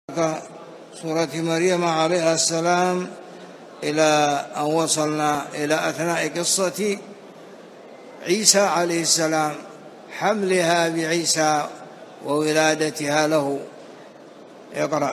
سورة مريم عليها السلام إلى أن وصلنا إلى أثناء قصة عيسى عليه السلام، حملها بعيسى وولادتها له. اقرأ.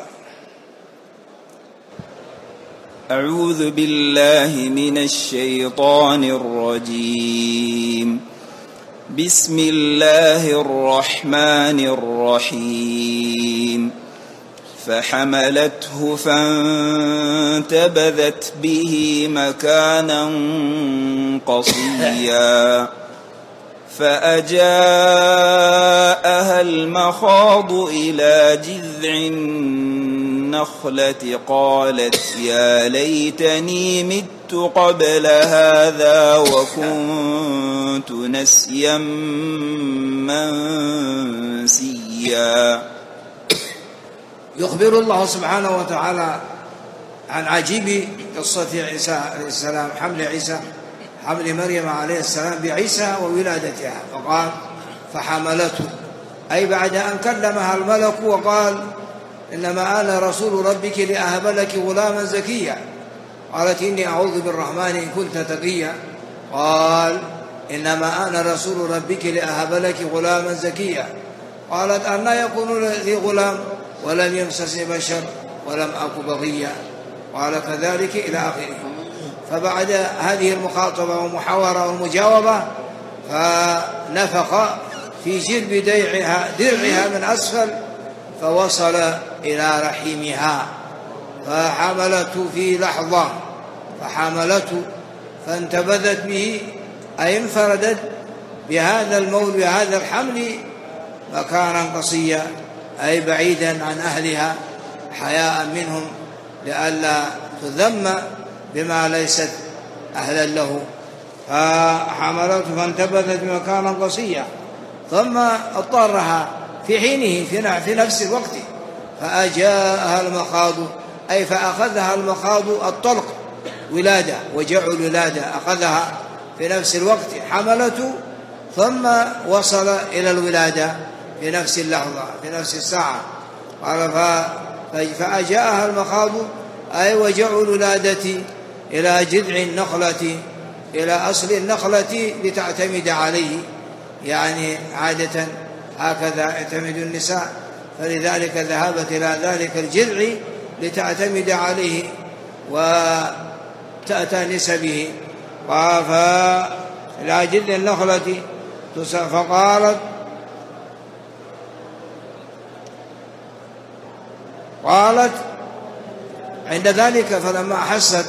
أعوذ بالله من الشيطان الرجيم. بسم الله الرحمن الرحيم. فحملته فانتبذت به مكانا قصيا فأجاءها المخاض إلى جذع النخلة قالت يا ليتني مت قبل هذا وكنت نسيا منسيا. يخبر الله سبحانه وتعالى عن عجيب قصة عيسى عليه السلام، حمل مريم عليه السلام بعيسى وولادتها، فقال فحملته، أي بعد أن كلمها الملك وقال إنما أنا رسول ربك لأهب لك غلاما زكيا، قالت إني أعوذ بالرحمن إن كنت تقيا، قال إنما أنا رسول ربك لأهب لك غلاما زكيا، قالت أنى يكون لي غلام ولم يمسسني بشر ولم أك بغيا، قال كذلك إلى آخره. فبعد هذه المخاطبة والمحاورة والمجاوبة فنفخ في جلب درعها من أسفل فوصل إلى رحمها فحملته في لحظة، فحملته فانتبذت به، أي انفردت بهذا المولد بهذا الحمل مكانا قصيا، أي بعيدا عن أهلها حياء منهم لئلا تذم بما ليست أهلا له. فحملته فانتبذت بمكانا قصيا ثم اضطرها في حينه في نفس الوقت فأجاءها المخاض، أي فأخذها المخاض الطلق ولادة وجع الولادة، أخذها في نفس الوقت، حملته ثم وصل إلى الولادة في نفس اللحظة في نفس الساعة. قال فأجاءها المخاض، أي وجع الولادة إلى جذع النخلة، إلى أصل النخلة لتعتمد عليه، يعني عادة هكذا يعتمد النساء، فلذلك ذهبت إلى ذلك الجذع لتعتمد عليه وتأتانس به. إلى جذع النخلة قالت عند ذلك فلما أحست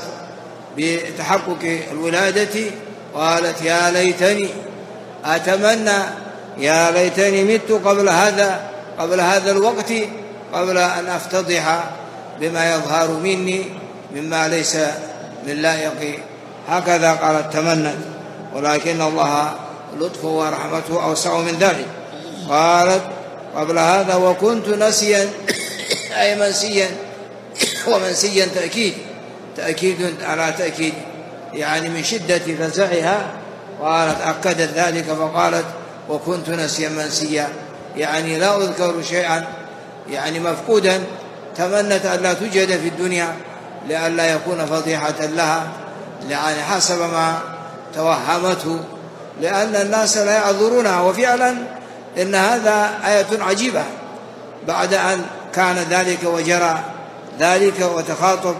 بتحقق الولادة قالت يا ليتني أتمنى، يا ليتني مت قبل هذا الوقت، قبل أن أفتضح بما يظهر مني مما ليس من لائق. هكذا قالت تمنت، ولكن الله لطفه ورحمته أوسع من ذلك. قالت قبل هذا وكنت نسيا، أي منسيا، ومنسيا تأكيد على تأكيد، يعني من شدة فزعها قالت أكدت ذلك فقالت وكنت نسيا منسيا، يعني لا أذكر شيئا يعني مفقودا، تمنت أن لا توجد في الدنيا لئلا يكون فضيحة لها، يعني حسب ما توهمته، لأن الناس لا يعذرونها. وفعلا إن هذا آية عجيبة، بعد أن كان ذلك وجرى ذلك وتخاطب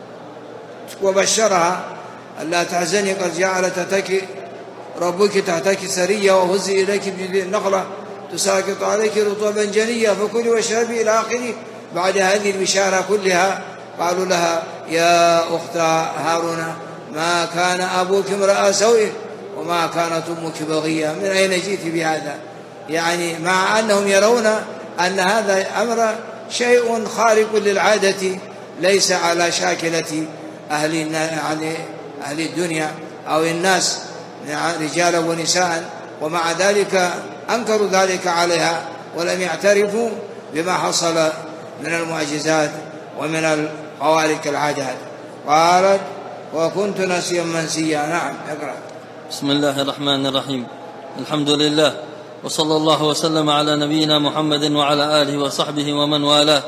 وبشرها ألا تحزني قد جعل تحتك ربك تحتك سريا وهزي إليك بجذع النخلة تساقط عليك رطبا جنيا فكلي واشربي إلى آخره. بعد هذه البشارة كلها قالوا لها يا أخت هارون ما كان أبوك امرأ سوء وما كانت أمك بغيا، من أين جئت بهذا؟ يعني مع أنهم يرون أن هذا أمر شيء خارق للعادة ليس على شاكلة أهل الدنيا أو الناس رجالا ونساء، ومع ذلك أنكروا ذلك عليها ولم يعترفوا بما حصل من المعجزات ومن الخوارق العادات. قالت وكنت نسيا منسيا. نعم اقرأ. بسم الله الرحمن الرحيم. الحمد لله وصلى الله وسلم على نبينا محمد وعلى آله وصحبه ومن والاه.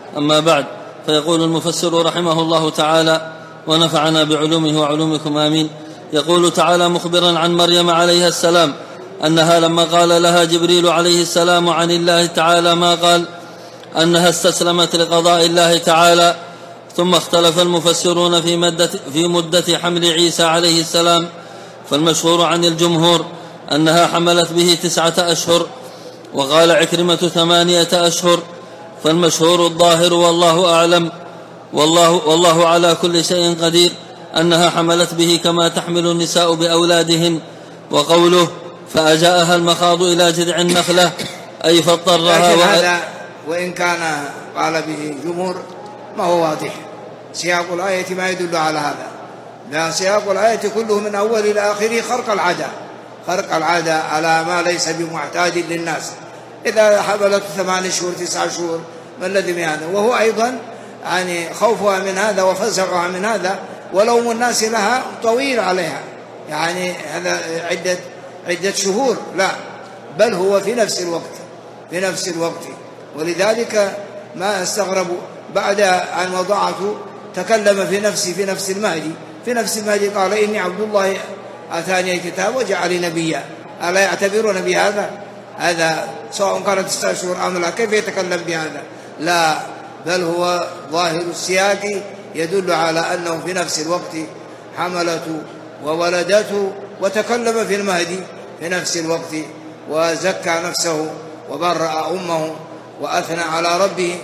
أما بعد، فيقول المفسر رحمه الله تعالى ونفعنا بعلومه وعلومكم آمين. يقول تعالى مخبرا عن مريم عليها السلام أنها لما قال لها جبريل عليه السلام عن الله تعالى ما قال، أنها استسلمت لقضاء الله تعالى. ثم اختلف المفسرون في مدة حمل عيسى عليه السلام، فالمشهور عن الجمهور أنها حملت به 9 أشهر، وقال عكرمة 8 أشهر، فالمشهور الظاهر والله أعلم، والله على كل شيء قدير، أنها حملت به كما تحمل النساء بأولادهن. وقوله فأجاءها المخاض إلى جذع النخلة أي فاضطرها. لكن هذا وإن كان قال به جمهور ما هو واضح، سياق الآية ما يدل على هذا، لا سياق الآية كله من أول إلى آخره خرق العادة على ما ليس بمعتاد للناس. إذا حملت 8 شهور 9 شهور ما الذي من هذا؟ وهو أيضا يعني خوفها من هذا وفزعها من هذا، ولوم الناس لها طويل عليها، يعني هذا عدة شهور، لا بل هو في نفس الوقت. ولذلك ما استغرب بعد أن وضعته تكلم في نفس المهدي قال إني عبد الله آتاني الكتاب وجعلني نبيا. ألا يعتبرون بهذا؟ هذا سواء كانت 9 شهور أم لا، كيف يتكلم بهذا؟ لا، بل هو ظاهر السياق يدل على أنه في نفس الوقت حملته وولدته وتكلم في المهدي في نفس الوقت، وزكى نفسه وبرأ أمه وأثنى على ربه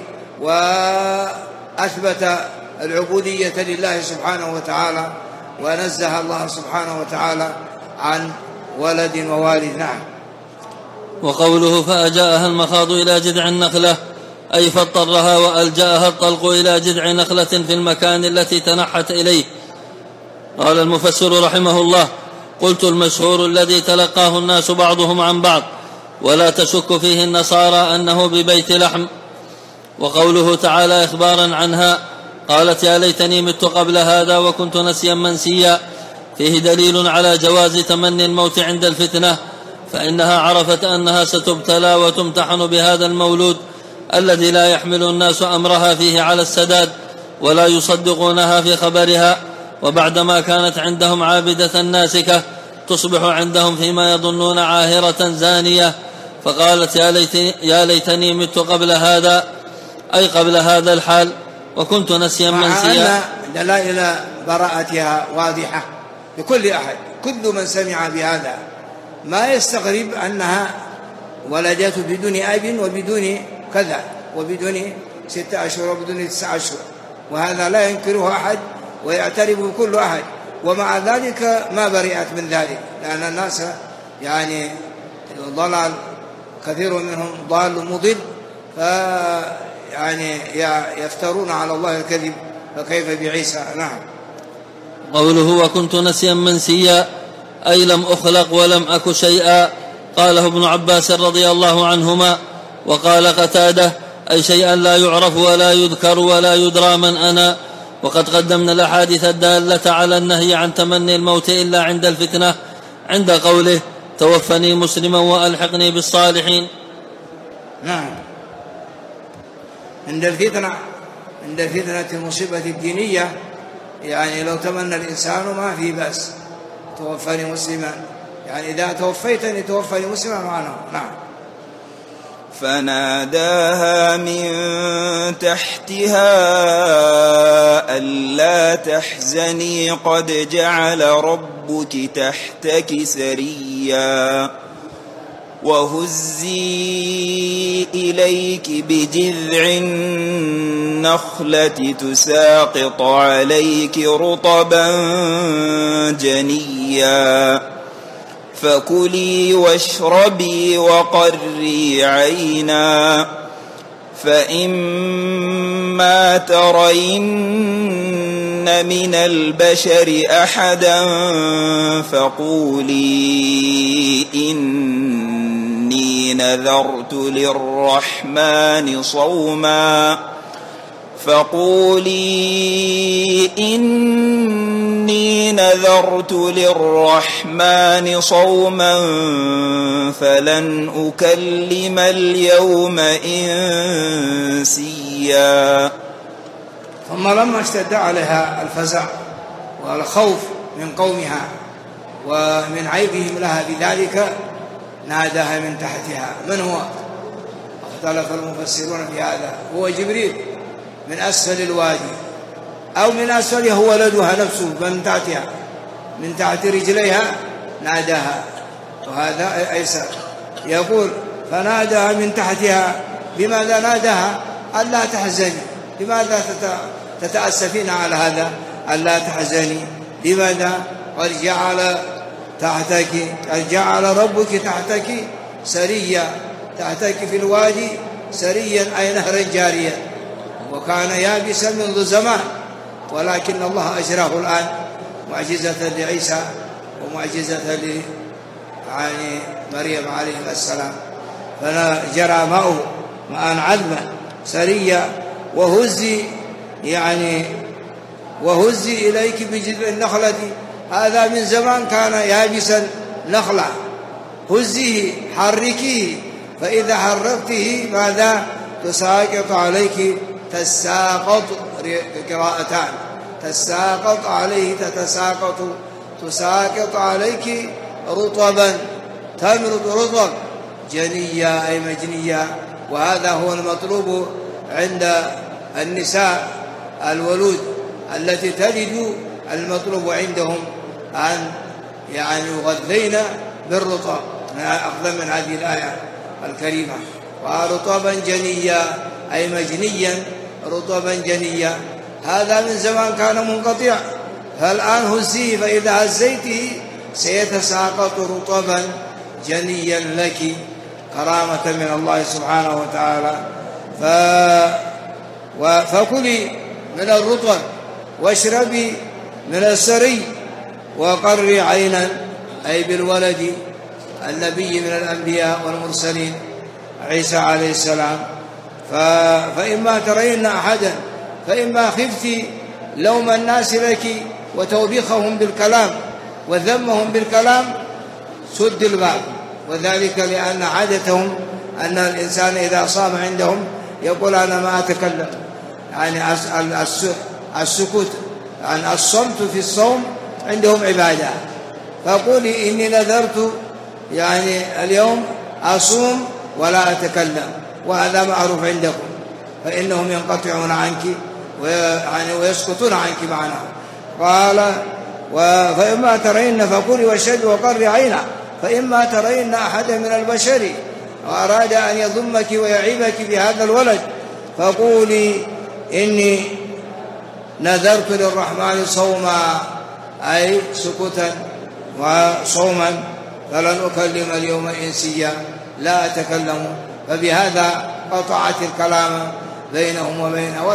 وأثبت العبودية لله سبحانه وتعالى، ونزه الله سبحانه وتعالى عن ولد ووالد. نعم. وقوله فأجاءها المخاض إلى جذع النخلة أي فاضطرها وألجأها الطلق إلى جذع نخلة في المكان التي تنحت إليه. قال المفسر رحمه الله قلت المشهور الذي تلقاه الناس بعضهم عن بعض، ولا تشك فيه النصارى أنه ببيت لحم. وقوله تعالى إخبارا عنها قالت يا ليتني مت قبل هذا وكنت نسيا منسيا، فيه دليل على جواز تمني الموت عند الفتنة، فإنها عرفت أنها ستبتلى وتمتحن بهذا المولود الذي لا يحمل الناس أمرها فيه على السداد ولا يصدقونها في خبرها، وبعدما كانت عندهم عابدة ناسكة تصبح عندهم فيما يظنون عاهرة زانية، فقالت يا ليتني مت قبل هذا أي قبل هذا الحال وكنت نسيا منسيا. مع أن دلائل براءتها واضحة لكل أحد، كل من سمع بهذا ما يستغرب أنها ولدته بدون أب وبدون كذا وبدون 6 أشهر وبدون 9 أشهر، وهذا لا ينكره أحد ويعترف كل أحد، ومع ذلك ما برئت من ذلك، لأن الناس يعني ضلال كثير منهم ضال مضل، يعني يفترون على الله الكذب، فكيف بعيسى. نعم. قوله وكنت نسيا منسيا أي لم أخلق ولم أك شيئا، قاله ابن عباس رضي الله عنهما. وقال قتادة أي شيئا لا يعرف ولا يذكر ولا يدرى من أنا. وقد قدمنا الأحاديث الدالة على النهي عن تمني الموت إلا عند الفتنة، عند قوله توفني مسلما وألحقني بالصالحين. نعم. عند الفتنة المصيبة الدينية يعني لو تمنى الإنسان ما في بأس، توفني مسلما، يعني إذا توفني مسلما معناه. نعم. فناداها من تحتها ألا تحزني قد جعل ربك تحتك سريا وهزي إليك بجذع النخلة تساقط عليك رطبا جنيا فكلي واشربي وقري عينا فإما ترين من البشر أحدا فقولي إني نذرت للرحمن صوما فلن أكلم اليوم إنسيا. سريا. ثم لما اشتد عليها الفزع والخوف من قومها ومن عيبهم لها بذلك ناداها من تحتها. من هو؟ اختلف المفسرون في هذا. هو جبريل من أسفل الوادي أو من أسفلها هو ولدها نفسه من تحتها، من تحت رجليها ناداها. وهذا أيسر. يقول فناداها من تحتها. بماذا ناداها؟ ألا تحزني. لماذا تتأسفين على هذا؟ ألا تحزني. لماذا؟ قد جعل ربك تحتك سريا، تحتك في الوادي سريا أي نهرا جاريا، وكان يابسا منذ زمان، ولكن الله أجراه الآن معجزة لعيسى ومعجزة مريم عليه السلام. فجرى ماؤه ماء عذبا سريا. وهزي إليك بجذع النخلة. هذا من زمان كان يابسا نخلة. هزيه حركيه، فإذا حركته ماذا؟ تساقط عليك. تساقط قراءتان، تساقط عليه تساقط عليك رطبا، تمرض رطب جنيا أي مجنيا. وهذا هو المطلوب عند النساء الولود التي تلد، المطلوب عندهم أن يغذين بالرطب، أخذا من هذه الآية الكريمة. ورطبا جنيا أي مجنيا، رطبا جنيا. هذا من زمان كان منقطع، فالآن هزيه، فإذا هزيته سيتساقط رطبا جنيا لك، كرامة من الله سبحانه وتعالى. فكلي من الرطب واشربي من السري وقري عينا أي بالولد النبي من الأنبياء والمرسلين عيسى عليه السلام. فإما ترين أحدا، فإما خفت لوم الناس لك وتوبيخهم بالكلام وذمهم بالكلام سد الباب. وذلك لأن عادتهم أن الإنسان إذا صام عندهم يقول أنا ما أتكلم، يعني السكوت، يعني الصمت في الصوم عندهم عبادة. فقولي إني نذرت يعني اليوم أصوم ولا أتكلم، وهذا معروف عندكم، فإنهم ينقطعون عنك ويسكتون عنك معنا. قال فإما ترين فقولي واشربي وقري عينا، فإما ترين أحدا من البشر وأراد أن يضمك ويعيبك بهذا الولد فقولي إني نذرت للرحمن صوما أي سكوتا وصوما فلن أكلم اليوم إنسيا، لا أتكلم. فبهذا قطعت الكلام بينهم وبينها،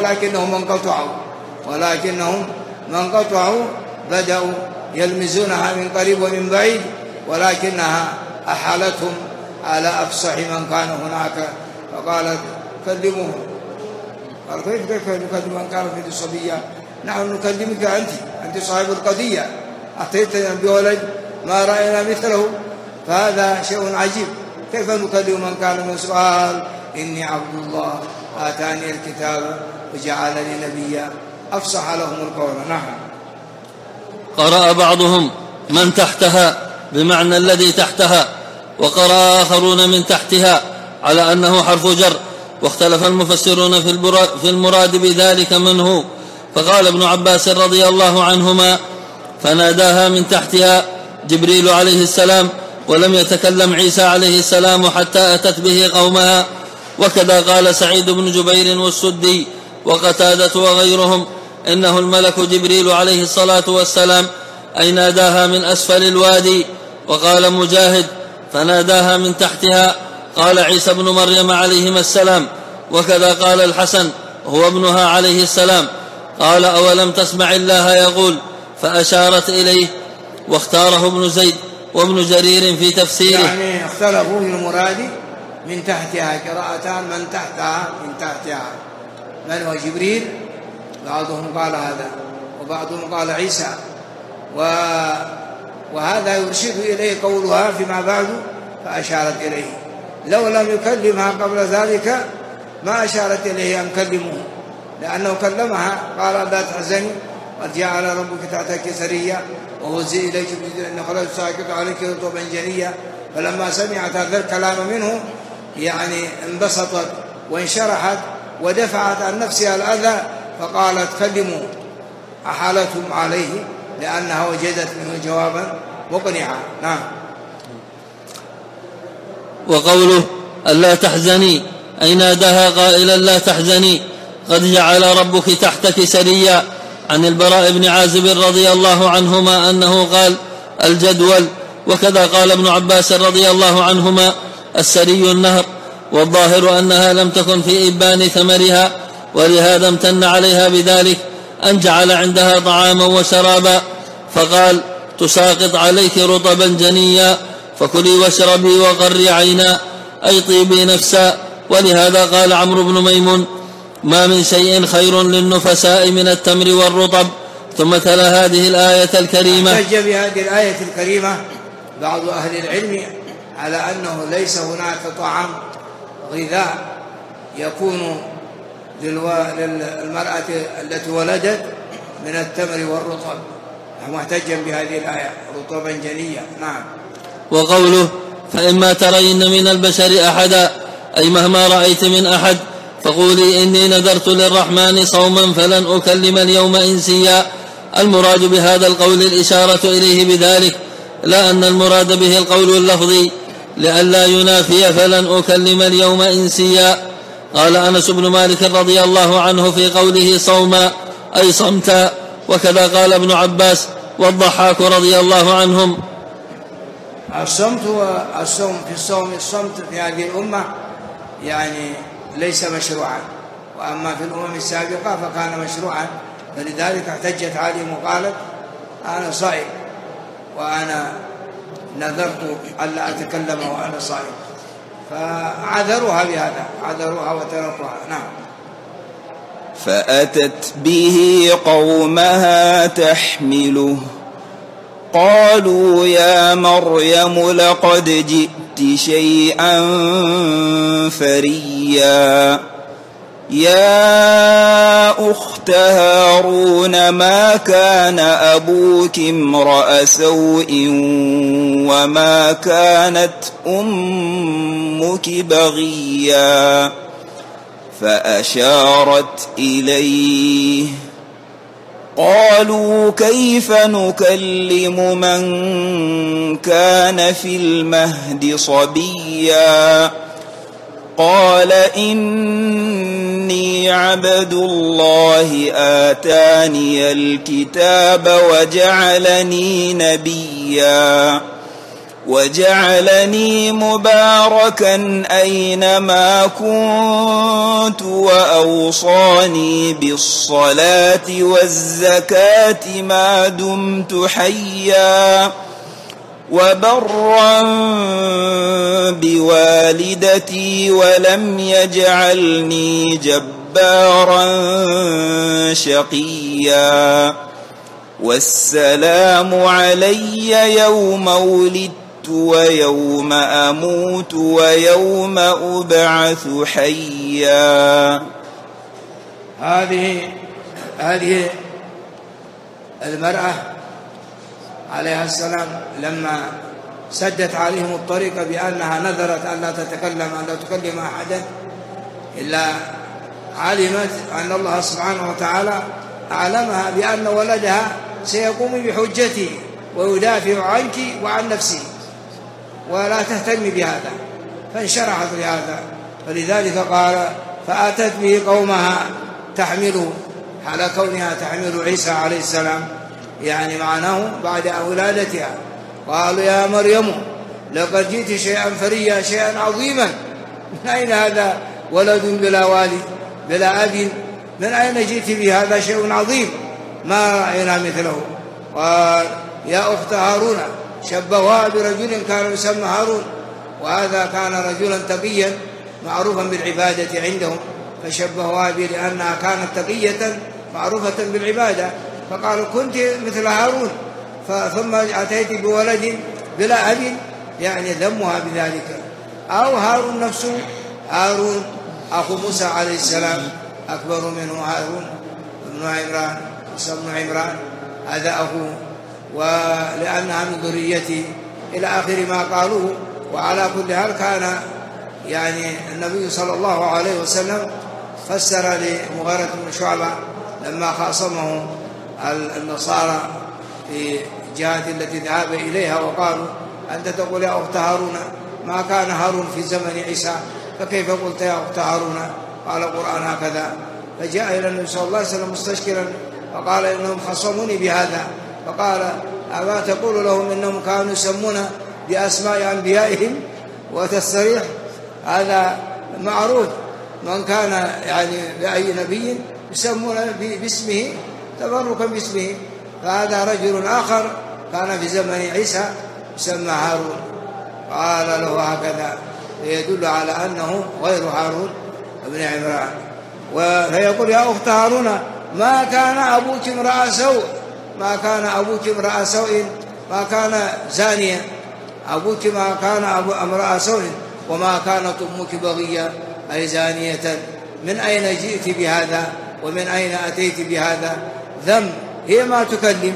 ولكنهم من قطعوا بدأوا يلمزونها من قريب ومن بعيد، ولكنها أحالتهم على أفصح من كان هناك، فقالت كلموه. قال كيف نكلم من كان في الصبية؟ نحن نكلمك أنت صاحب القضية، أعطيتنا بولد ما رأينا مثله، فهذا شيء عجيب. كيف نكلم من كان من سؤال؟ إني عبد الله آتاني الكتاب وجعلني نبيا، أفصح لهم القول. نعم. قرأ بعضهم من تحتها بمعنى الذي تحتها، وقرأ آخرون من تحتها على أنه حرف جر، واختلف المفسرون في المراد بذلك من هو. فقال ابن عباس رضي الله عنهما فناداها من تحتها جبريل عليه السلام، ولم يتكلم عيسى عليه السلام حتى أتت به قومها. وكذا قال سعيد بن جبير والسدي وقتادة وغيرهم إنه الملك جبريل عليه الصلاة والسلام، أي ناداها من أسفل الوادي. وقال مجاهد فناداها من تحتها، قال عيسى بن مريم عليهما السلام. وكذا قال الحسن هو ابنها عليه السلام. قال أولم تسمع الله يقول؟ فأشارت إليه. واختاره ابن زيد وابن جرير في تفسيره، يعني اختلفوا في المراد من تحتها، قراءتان من تحتها من تحتها. من هو جبريل؟ بعضهم قال هذا وبعضهم قال عيسى، وهذا يرشد إليه قولها فيما بعد فأشارت إليه. لو لم يكلمها قبل ذلك ما أشارت إليه أن كلموه، لأنه كلمها قال لا تحزني قد جعل ربك تحتك سريا وهزي إليك بجذع النخلة تساقط عليك رطبا جنيا. فلما سمعت هذا الكلام منه يعني انبسطت وانشرحت ودفعت عن نفسها الأذى، فقالت كلموا، أحالتهم عليه لأنها وجدت منه جوابا مقنعا. نعم. وقوله ألا تحزني أي ناداها قائلا لا تحزني قد جعل ربك تحتك سريا. عن البراء بن عازب رضي الله عنهما أنه قال الجدول، وكذا قال ابن عباس رضي الله عنهما السري النهر، والظاهر أنها لم تكن في إبان ثمرها، ولهذا امتن عليها بذلك أن جعل عندها طعاما وشرابا، فقال تساقط عليك رطبا جنيا فكلي واشربي وقري عينا أي طيبي نفسا. ولهذا قال عمرو بن ميمون ما من شيء خير للنفساء من التمر والرطب. ثم تلا هذه الآية الكريمة. احتج بهذه الآية الكريمة بعض أهل العلم على أنه ليس هناك طعام غذاء يكون للمرأة التي ولدت من التمر والرطب، محتجا بهذه الآية رطبا جنيا. نعم. وقوله فإما ترين من البشر أحدا أي مهما رأيت من أحد فقولي إني نذرت للرحمن صوما فلن أكلم اليوم إنسيا. المراد بهذا القول الإشارة إليه بذلك، لا أن المراد به القول اللفظي لئلا ينافي فلن أكلم اليوم إنسيا. قال أنس بن مالك رضي الله عنه في قوله صوما أي صمتا، وكذا قال ابن عباس والضحاك رضي الله عنهم. الصمت والصوم في الصمت في هذه الأمة يعني ليس مشروعا، وأما في الأمم السابقة فكان مشروعا، فلذلك احتجت عليهم وقالت أنا صائم وأنا نذرت ألا أتكلم وأنا صائم، فعذروها بهذا، عذروها وتركوها. نعم. فأتت به قومها تحمله قالوا يا مريم لقد جئت شيئا فريا يا أخت هارون ما كان أبوك امرأ سوء وما كانت أمك بغيا فأشارت إليه قالوا كيف نكلم من كان في المهد صبيا قال إني عبد الله آتاني الكتاب وجعلني نبيا وجعلني مباركا أينما كنت وأوصاني بالصلاة والزكاة ما دمت حيا وبرا بوالدتي ولم يجعلني جبارا شقيا والسلام علي يوم ولدت ويوم أموت ويوم أبعث حيا. هذه المرأة عليها السلام لما سدت عليهم الطريق بأنها نذرت أن لا تتكلم أن لا تكلم أحدا إلا علمت أن الله سبحانه وتعالى أعلمها بأن ولدها سيقوم بحجته ويدافع عنك وعن نفسه ولا تهتم بهذا، فانشرحت لهذا، فلذلك قال فأتت به قومها تحمله، على كونها تحمل عيسى عليه السلام يعني معناه بعد ولادتها. قالوا يا مريم لقد جئت شيئا فريا شيئا عظيما، من أين هذا ولد بلا والد بلا أب، من أين جئت به؟ هذا شيء عظيم ما رأينا مثله. قال يا أخت هارون، شبهها برجل كان يسمى هارون، وهذا كان رجلا تقيا معروفا بالعبادة عندهم، فشبهها به لأنها كانت تقية معروفة بالعبادة، فقالوا كنت مثل هارون ثم أتيت بولد بلا أب، يعني ذمها بذلك. أو هارون نفسه، هارون أخو موسى عليه السلام أكبر منه هارون بن عمران، موسى بن عمران هذا أخوه، ولأنها من ذريته إلى آخر ما قالوه. وعلى كل حال كان يعني النبي صلى الله عليه وسلم فسر لمغيرة بن شعبة لما خاصمه النصارى في الجهات التي ذهب إليها وقالوا أنت تقول يا أخت هارون ما كان هارون في زمن عيسى فكيف قلت يا أخت هارون؟ قال القرآن هكذا. فجاء إلى النبي صلى الله عليه وسلم مستشكلا فقال إنهم خصموني بهذا، فقال أما تقول لهم إنهم كانوا يسمون بأسماء أنبيائهم وتستريح؟ هذا معروف، من كان يعني بأي نبي يسمون باسمه تبركا باسمه. فهذا رجل آخر كان في زمن عيسى يسمى هارون، قال له هكذا، فيدل على أنه غير هارون بن عمران. فيقول يا أخت هارون ما كان أبوك امرأ سوء، ما كان أبوك امرأ سوء، ما كان زانيا، أبوك ما كان امرأ سوء، وما كانت أمك بغية أي زانية. من أين جئت بهذا ومن أين أتيت بهذا؟ ذم، هي ما تكلم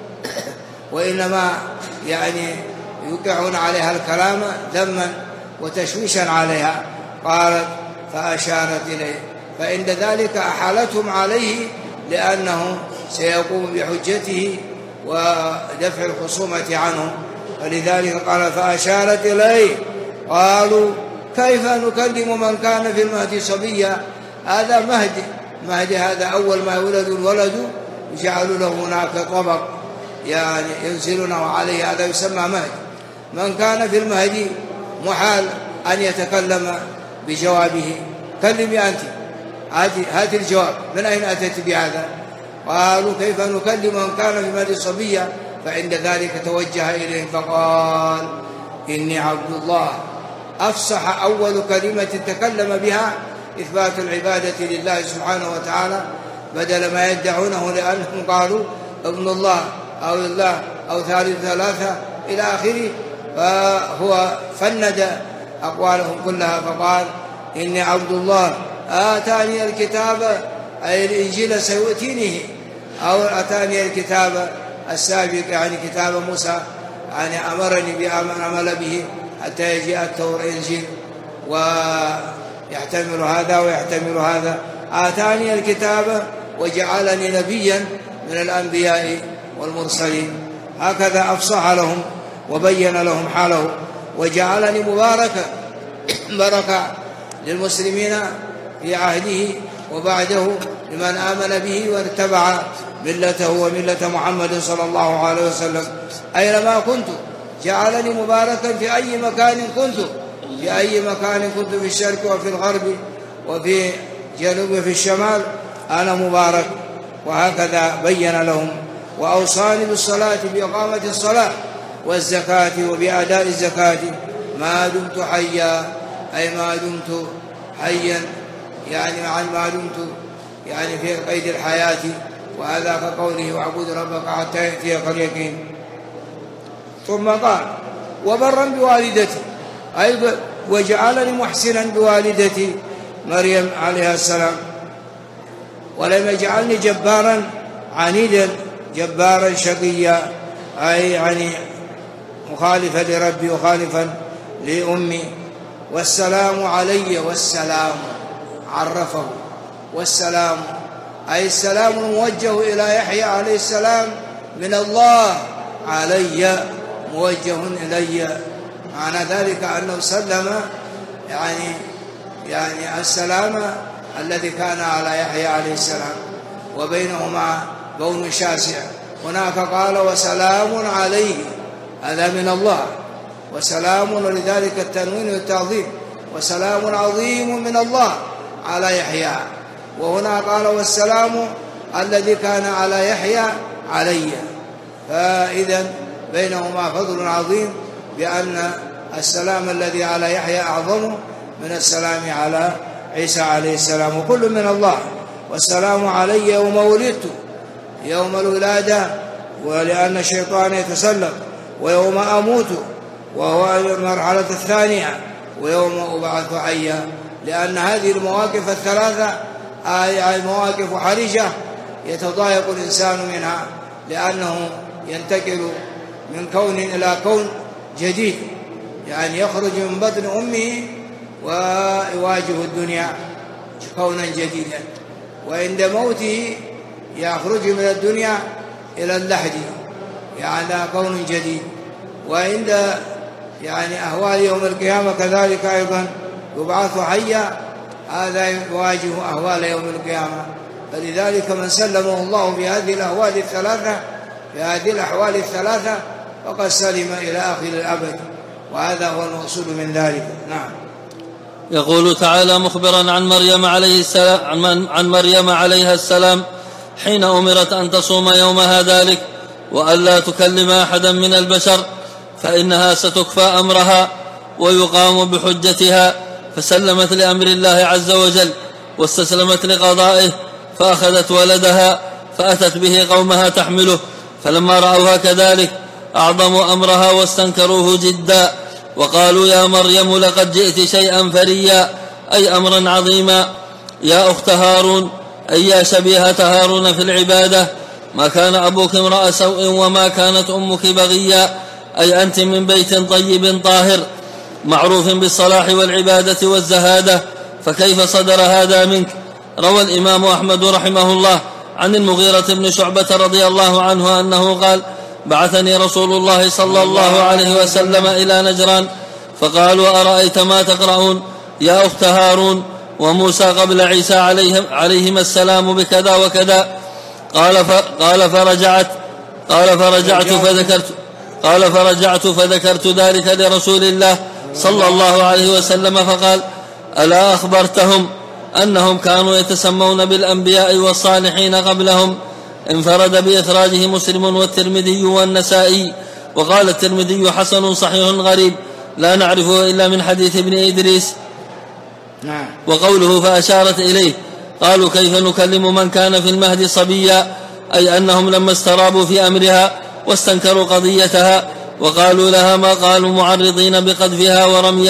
وإنما يعني يوقعون عليها الكلام ذما وتشويشا عليها. قالت فأشارت إليه، فعند ذلك أحالتهم عليه لأنه سيقوم بحجته ودفع الخصومة عنه، فلذلك قال فأشارت إليه. قالوا كيف نكلم من كان في المهد صبيا؟ هذا مهدي هذا أول ما يولد الولد يجعل له هناك طبق يعني ينزلونه عليه، هذا يسمى مهد. من كان في المهدي محال أن يتكلم بجوابه، كلمي أنت، هات الجواب، من أين أتيت بهذا؟ قالوا كيف نكلم من كان في المهد صبيا؟ فعند ذلك توجه إليه فقال إني عبد الله. أفصح أول كلمة تكلم بها إثبات العبادة لله سبحانه وتعالى بدل ما يدعونه، لأنهم قالوا ابن الله أو الله أو ثالث ثلاثة إلى آخره. فهو فند أقوالهم كلها فقال إني عبد الله آتاني الكتاب أي الإنجيل سيؤتينه، أو آتاني الكتاب السابق يعني كتاب موسى، يعني أمرني بأن أعمل به حتى يجيء الإنجيل، ويحتمل هذا ويحتمل هذا. آتاني الكتاب وجعلني نبيا من الأنبياء والمرسلين، هكذا أفصح لهم وبين لهم حاله. وجعلني مباركا، بركة للمسلمين في عهده وبعده لمن آمن به واتبع ملته وملة محمد صلى الله عليه وسلم أينما كنت. جعلني مباركا في أي مكان كنت، في أي مكان كنت، في الشرق وفي الغرب وفي جنوب وفي الشمال أنا مبارك. وهكذا بين لهم. وأوصاني بالصلاة بإقامة الصلاة والزكاة وبأداء الزكاة ما دمت حيا، أي ما دمت حيا يعني ما دمت يعني في قيد الحياة. وهذا كقوله واعبد ربك حتى يأتيك اليقين. ثم قال وبرا بوالدتي، أي وجعلني محسنا بوالدتي مريم عليها السلام، ولم يجعلني جبارا عنيدا جبارا شقيا، أي يعني مخالفا لربي وخالفا لأمي. والسلام علي، والسلام عرفه، والسلام أي السلام الموجه إلى يحيى عليه السلام من الله، علي موجه إلي، معنى ذلك أنه سلم يعني السلام الذي كان على يحيى عليه السلام، وبينهما بون شاسع. هناك قال وسلام عليه، هذا من الله، وسلام، ولذلك التنوين والتعظيم، وسلام عظيم من الله على يحيى. وهنا قال والسلام الذي كان على يحيى علي. فإذا بينهما فضل عظيم، بأن السلام الذي على يحيى أعظم من السلام على عيسى عليه السلام، وكل من الله. والسلام علي يوم ولدت، يوم الولادة، ولأن الشيطان يتسلط، ويوم أموت وهو المرحلة الثانية، ويوم أبعث حيا، لأن هذه المواقف الثلاثة أي مواقف حرجة يتضايق الإنسان منها، لأنه ينتقل من كون إلى كون جديد، يعني يخرج من بطن أمه ويواجه الدنيا كونا جديدا، وعند موته يخرج من الدنيا إلى اللحد، يعني كون جديد. وعند يعني أهوال يوم القيامة كذلك أيضا يبعث حيا، هذا يواجه أهوال يوم القيامة. فلذلك من سلمه الله في هذه الأحوال الثلاثة فقد سلم إلى آخر الأبد، وهذا هو المقصود من ذلك. نعم. يقول تعالى مخبرا عن مريم عليها السلام حين أمرت أن تصوم يومها ذلك وألا تكلم أحدا من البشر، فإنها ستكفى أمرها ويقام بحجتها، فسلمت لأمر الله عز وجل واستسلمت لقضائه، فأخذت ولدها فأتت به قومها تحمله، فلما رأوها كذلك أعظموا أمرها واستنكروه جدا، وقالوا يا مريم لقد جئت شيئا فريا، أي أمرا عظيما. يا أخت هارون، أي يا شبيهة هارون في العبادة، ما كان أبوك امرأ سوء وما كانت أمك بغيا، أي أنت من بيت طيب طاهر معروف بالصلاح والعبادة والزهادة، فكيف صدر هذا منك؟ روى الإمام أحمد رحمه الله عن المغيرة بن شعبة رضي الله عنه أنه قال بعثني رسول الله صلى الله عليه وسلم إلى نجران، فقالوا أرأيت ما تقرؤون يا أخت هارون وموسى قبل عيسى عليهما السلام بكذا وكذا؟ قال فرجعت فذكرت ذلك لرسول الله صلى الله عليه وسلم، فقال ألا أخبرتهم أنهم كانوا يتسمون بالأنبياء والصالحين قبلهم؟ انفرد بإخراجه مسلم والترمذي والنسائي، وقال الترمذي حسن صحيح غريب لا نعرفه إلا من حديث ابن إدريس. وقوله فأشارت إليه، قالوا كيف نكلم من كان في المهد صبيا، أي أنهم لما استرابوا في أمرها واستنكروا قضيتها وقالوا لها ما قالوا معرضين بقذفها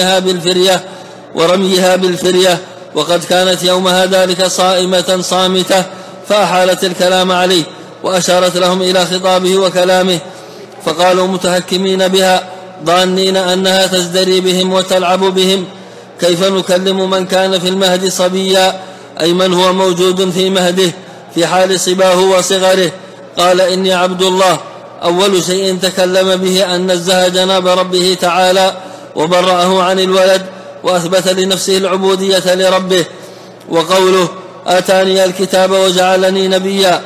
ورميها بالفرية، وقد كانت يومها ذلك صائمة صامتة، فأحالت الكلام عليه وأشارت لهم إلى خطابه وكلامه، فقالوا متهكمين بها ظانين أنها تزدري بهم وتلعب بهم، كيف نكلم من كان في المهد صبيا، أي من هو موجود في مهده في حال صباه وصغره. قال إني عبد الله. أول شيء تكلم به أن نزه جناب ربه تعالى وبرأه عن الولد وأثبت لنفسه العبودية لربه. وقوله آتاني الكتاب وجعلني نبيا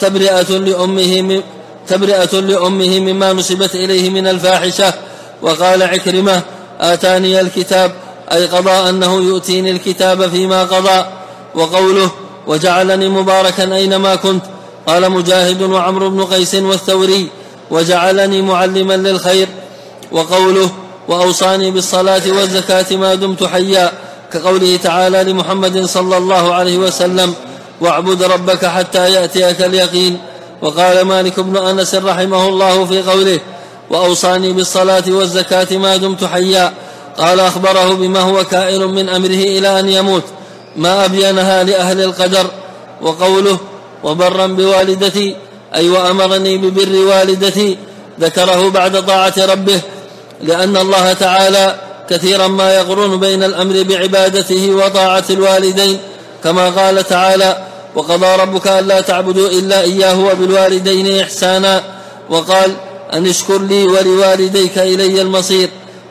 تبرئة لأمه مما نسبت إليه من الفاحشة. وقال عكرمة آتاني الكتاب أي قضى أنه يؤتيني الكتاب فيما قضى. وقوله وجعلني مباركا أينما كنت، قال مجاهد وعمرو بن قيس والثوري وجعلني معلما للخير. وقوله وأوصاني بالصلاة والزكاة ما دمت حيا، كقوله تعالى لمحمد صلى الله عليه وسلم واعبد ربك حتى يأتيك اليقين. وقال مالك بن أنس رحمه الله في قوله وأوصاني بالصلاة والزكاة ما دمت حيا، قال أخبره بما هو كائن من أمره إلى أن يموت، ما أبينها لأهل القدر. وقوله وبرا بوالدتي أي وأمرني ببر والدتي، ذكره بعد طاعة ربه، لأن الله تعالى كثيرا ما يقرن بين الأمر بعبادته وطاعة الوالدين، كما قال تعالى وقضى ربك ألا تعبدوا إلا إياه وبالوالدين إحسانا، وقال أن اشكر لي ولوالديك إلي المصير.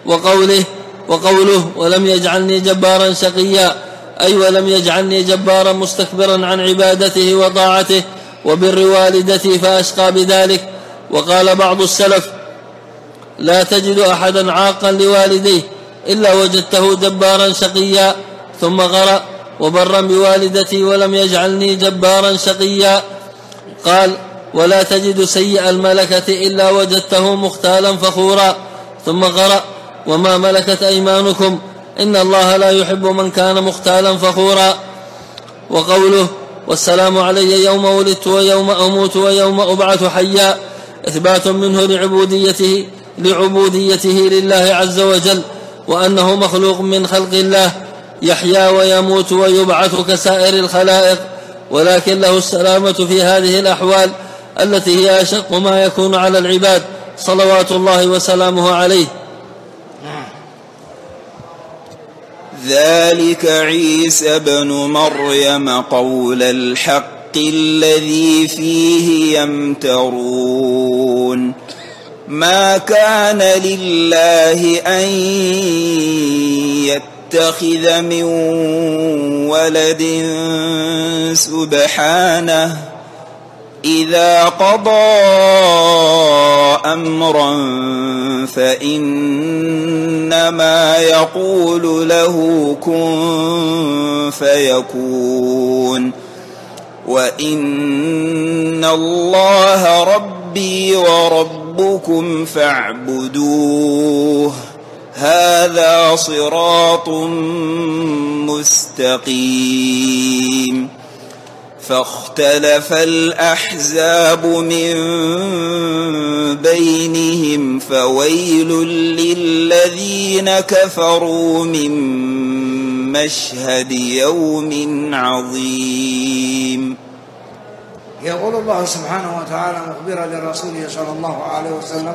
وقوله ولم يجعلني جبارا شقيا، أي ولم يجعلني جبارا مستكبرا عن عبادته وطاعته وبر والدتي فأشقى بذلك. وقال بعض السلف لا تجد أحدا عاقا لوالديه إلا وجدته جبارا شقيا، ثم قرأ وبرا بوالدتي ولم يجعلني جبارا شقيا. قال ولا تجد سيء الملكة إلا وجدته مختالا فخورا، ثم قرأ وما ملكت أيمانكم إن الله لا يحب من كان مختالا فخورا. وقوله والسلام علي يوم ولدت ويوم أموت ويوم أبعث حيا، إثبات منه لعبوديته لله عز وجل، وأنه مخلوق من خلق الله، يحيا ويموت ويبعث كسائر الخلائق، ولكن له السلامة في هذه الأحوال التي هي أشق ما يكون على العباد صلوات الله وسلامه عليه. ذلك عيسى بن مريم قول الحق الذي فيه يمترون. ما كان لله أن يتخذ من ولد سبحانه، إذا قضى أمرا فإنما يقول له كن فيكون. وإن الله ربي وربكم فاعبدوه، هذا صراط مستقيم. فاختلف الأحزاب من بينهم، فويل للذين كفروا من مشهد يوم عظيم. يقول الله سبحانه وتعالى مخبرا لرسوله صلى الله عليه وسلم: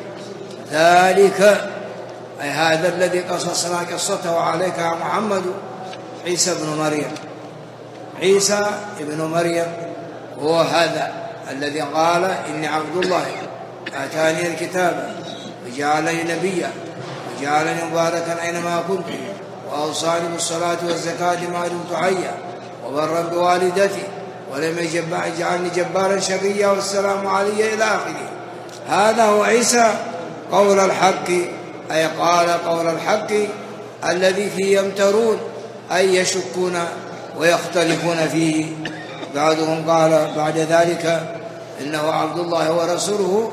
ذلك أي هذا الذي قصصنا قصته عليك يا محمد عيسى بن مريم. عيسى ابن مريم هو هذا الذي قال: إني عبد الله آتاني الكتاب وجعلني نبيا وجعلني مباركا أينما كنت وأوصاني بالصلاة والزكاة ما دمت حيا وبرا بوالدتي ولم يجعلني جبارا شقيا والسلام علي إلى آخره. هذا هو عيسى قول الحق، أي قال قول الحق الذي فيه يمترون، أي يشكون ويختلفون فيه. بعضهم قال بعد ذلك إنه عبد الله ورسوله،